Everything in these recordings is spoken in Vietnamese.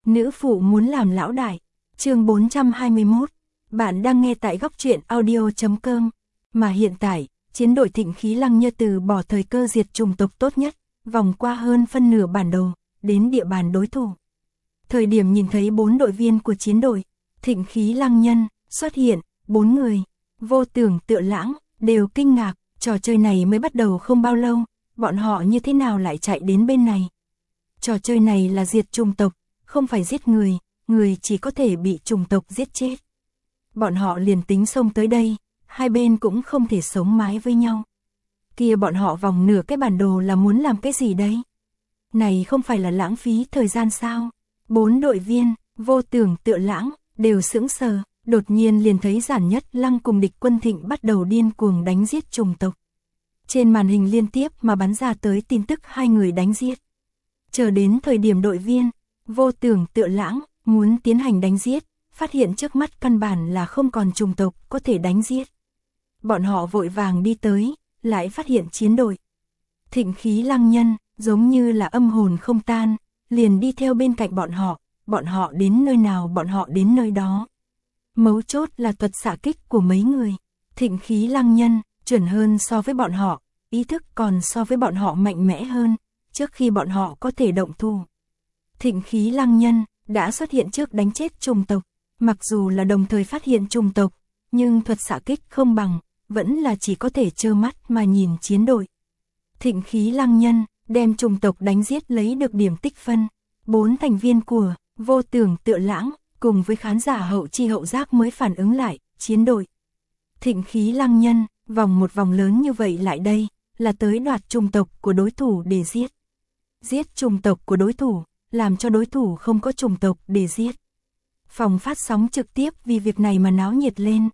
Nữ phụ muốn làm lão đại. Chương 421. Bạn đang nghe tại góc truyện audio.com. Mà hiện tại, chiến đội Thịnh Khí Lăng Nhơ từ bỏ thời cơ diệt chủng tộc tốt nhất, vòng qua hơn phân nửa bản đồ, đến địa bàn đối thủ. Thời điểm nhìn thấy 4 đội viên của chiến đội Thịnh Khí Lăng Nhân xuất hiện, 4 người, Vô Tưởng, Tựa Lãng đều kinh ngạc, trò chơi này mới bắt đầu không bao lâu, bọn họ như thế nào lại chạy đến bên này? Trò chơi này là diệt chủng tộc, không phải giết người, người chỉ có thể bị chủng tộc giết chết. Bọn họ liền tính xông tới đây, hai bên cũng không thể sống mái với nhau. Kia bọn họ vòng nửa cái bản đồ là muốn làm cái gì đấy? Này không phải là lãng phí thời gian sao? 4 đội viên, Vô Tưởng, Tựa Lãng đều sững sờ, đột nhiên liền thấy Giản Nhất Lăng cùng địch quân Thịnh bắt đầu điên cuồng đánh giết chủng tộc. Trên màn hình liên tiếp mà bắn ra tới tin tức hai người đánh giết. Chờ đến thời điểm đội viên Vô Tưởng, Tựa Lãng muốn tiến hành đánh giết, phát hiện trước mắt căn bản là không còn chủng tộc có thể đánh giết. Bọn họ vội vàng đi tới, lại phát hiện chiến đội Thịnh Khí Lăng Nhân giống như là âm hồn không tan, liền đi theo bên cạnh bọn họ đến nơi nào bọn họ đến nơi đó. Mấu chốt là thuật xạ kích của mấy người Thịnh Khí Lăng Nhân chuẩn hơn so với bọn họ, ý thức còn so với bọn họ mạnh mẽ hơn, trước khi bọn họ có thể động thủ. Thịnh Khí Lăng Nhân đã xuất hiện trước đánh chết chủng tộc, mặc dù là đồng thời phát hiện chủng tộc, nhưng thuật xạ kích không bằng, vẫn là chỉ có thể trơ mắt mà nhìn chiến đội Thịnh Khí Lăng Nhân đem chủng tộc đánh giết lấy được điểm tích phân. 4 thành viên của Vô Tưởng, Tựa Lãng cùng với khán giả hậu chi hậu giác mới phản ứng lại, chiến đội Thịnh Khí Lăng Nhân vòng một vòng lớn như vậy lại đây, là tới đoạt chủng tộc của đối thủ để giết. Giết chủng tộc của đối thủ, làm cho đối thủ không có chủng tộc để giết. Phòng phát sóng trực tiếp vì việc này mà náo nhiệt lên.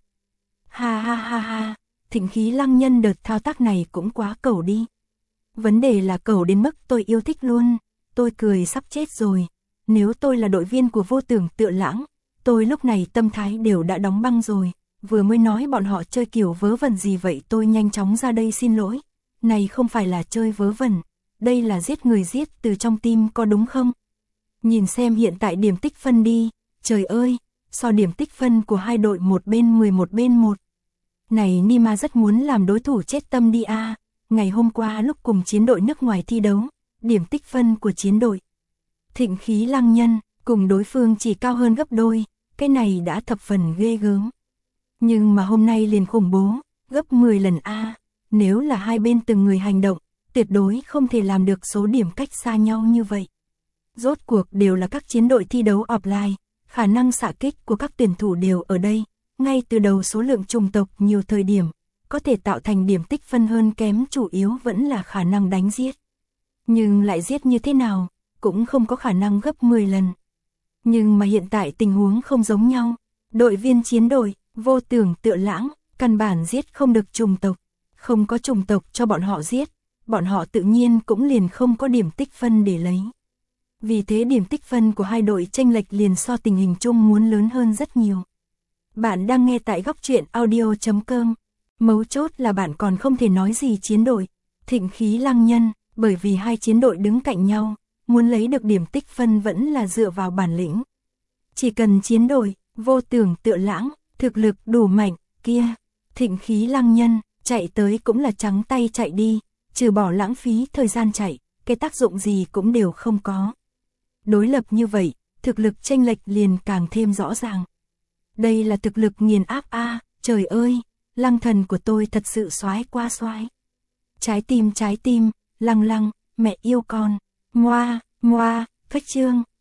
Ha ha ha ha, Thịnh Khí Lăng Nhân đợt thao tác này cũng quá cẩu đi. Vấn đề là cẩu đến mức tôi yêu thích luôn, tôi cười sắp chết rồi. Nếu tôi là đội viên của Vô Tưởng, Tựa Lãng, tôi lúc này tâm thái đều đã đóng băng rồi. Vừa mới nói bọn họ chơi kiểu vớ vẩn gì vậy, tôi nhanh chóng ra đây xin lỗi. Này không phải là chơi vớ vẩn, đây là giết người giết từ trong tim, có đúng không? Nhìn xem hiện tại điểm tích phân đi, trời ơi, so điểm tích phân của hai đội một bên 10 một bên 1. Này Nima rất muốn làm đối thủ chết tâm đi a. Ngày hôm qua lúc cùng chiến đội nước ngoài thi đấu, điểm tích phân của chiến đội Thịnh Khí Lăng Nhân cùng đối phương chỉ cao hơn gấp đôi, cái này đã thập phần ghê gớm. Nhưng mà hôm nay liền khủng bố, gấp 10 lần a. Nếu là hai bên từng người hành động, tuyệt đối không thể làm được số điểm cách xa nhau như vậy. Rốt cuộc đều là các chiến đội thi đấu offline, khả năng xạ kích của các tuyển thủ đều ở đây, ngay từ đầu số lượng chủng tộc nhiều thời điểm, có thể tạo thành điểm tích phân hơn kém chủ yếu vẫn là khả năng đánh giết. Nhưng lại giết như thế nào, cũng không có khả năng gấp 10 lần. Nhưng mà hiện tại tình huống không giống nhau, đội viên chiến đội Vô Tưởng, Tựa Lãng căn bản giết không được chủng tộc, không có chủng tộc cho bọn họ giết, bọn họ tự nhiên cũng liền không có điểm tích phân để lấy. Vì thế điểm tích phân của hai đội chênh lệch liền so tình hình chung muốn lớn hơn rất nhiều. Bạn đang nghe tại góc truyện audio.com. Mấu chốt là bạn còn không thể nói gì chiến đội Thịnh Khí Lăng Nhân, bởi vì hai chiến đội đứng cạnh nhau, muốn lấy được điểm tích phân vẫn là dựa vào bản lĩnh. Chỉ cần chiến đội Vô Tưởng, Tựa Lãng thực lực đủ mạnh, kia Thịnh Khí Lăng Nhân chạy tới cũng là trắng tay chạy đi, trừ bỏ lãng phí thời gian chạy, cái tác dụng gì cũng đều không có. Đối lập như vậy, thực lực chênh lệch liền càng thêm rõ ràng. Đây là thực lực nghiền áp a, trời ơi, Lăng thần của tôi thật sự soái qua soái. Trái tim, Lăng Lăng, mẹ yêu con. Moa, phách trương.